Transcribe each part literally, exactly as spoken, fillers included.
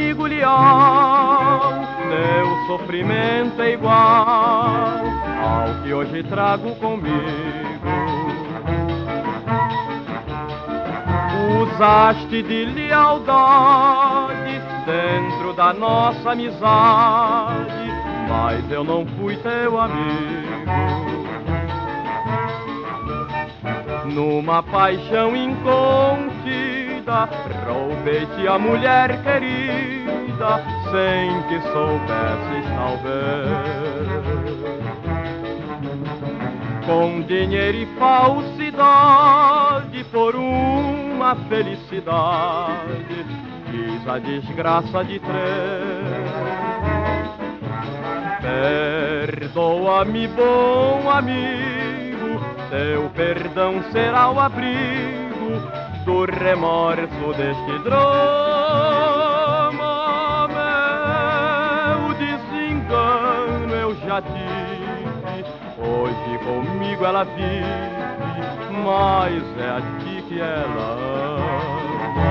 amigo leal, teu sofrimento é igual ao que hoje trago comigo. Usaste de lealdade dentro da nossa amizade, mas eu não fui teu amigo. Numa paixão incontida, roubei-te a mulher querida, sem que soubesses talvez. Com dinheiro e falsidade, por uma felicidade, fiz a desgraça de três. Perdoa-me, bom amigo, teu perdão será o abrigo do remorso deste drama. Meu desengano eu já tive, hoje comigo ela vive, mas é a ti que ela ama.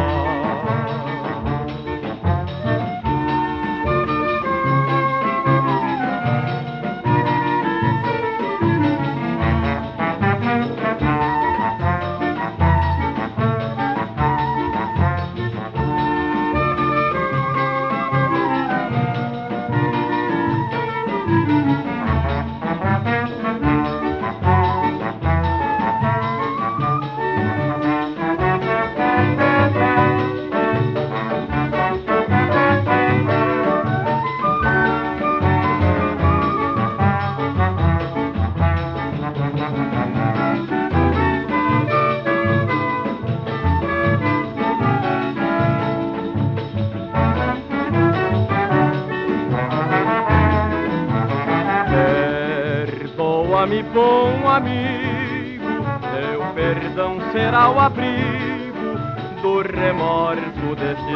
Perdoa-me, bom amigo, teu perdão será o abrigo do remorso deste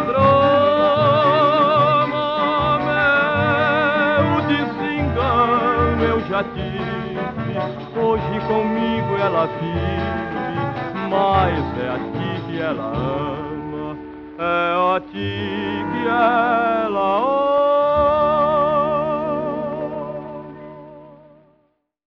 drama. Meu desengano eu já tive, hoje comigo ela vive, mas é a ti que ela ama, é a ti que ela ama.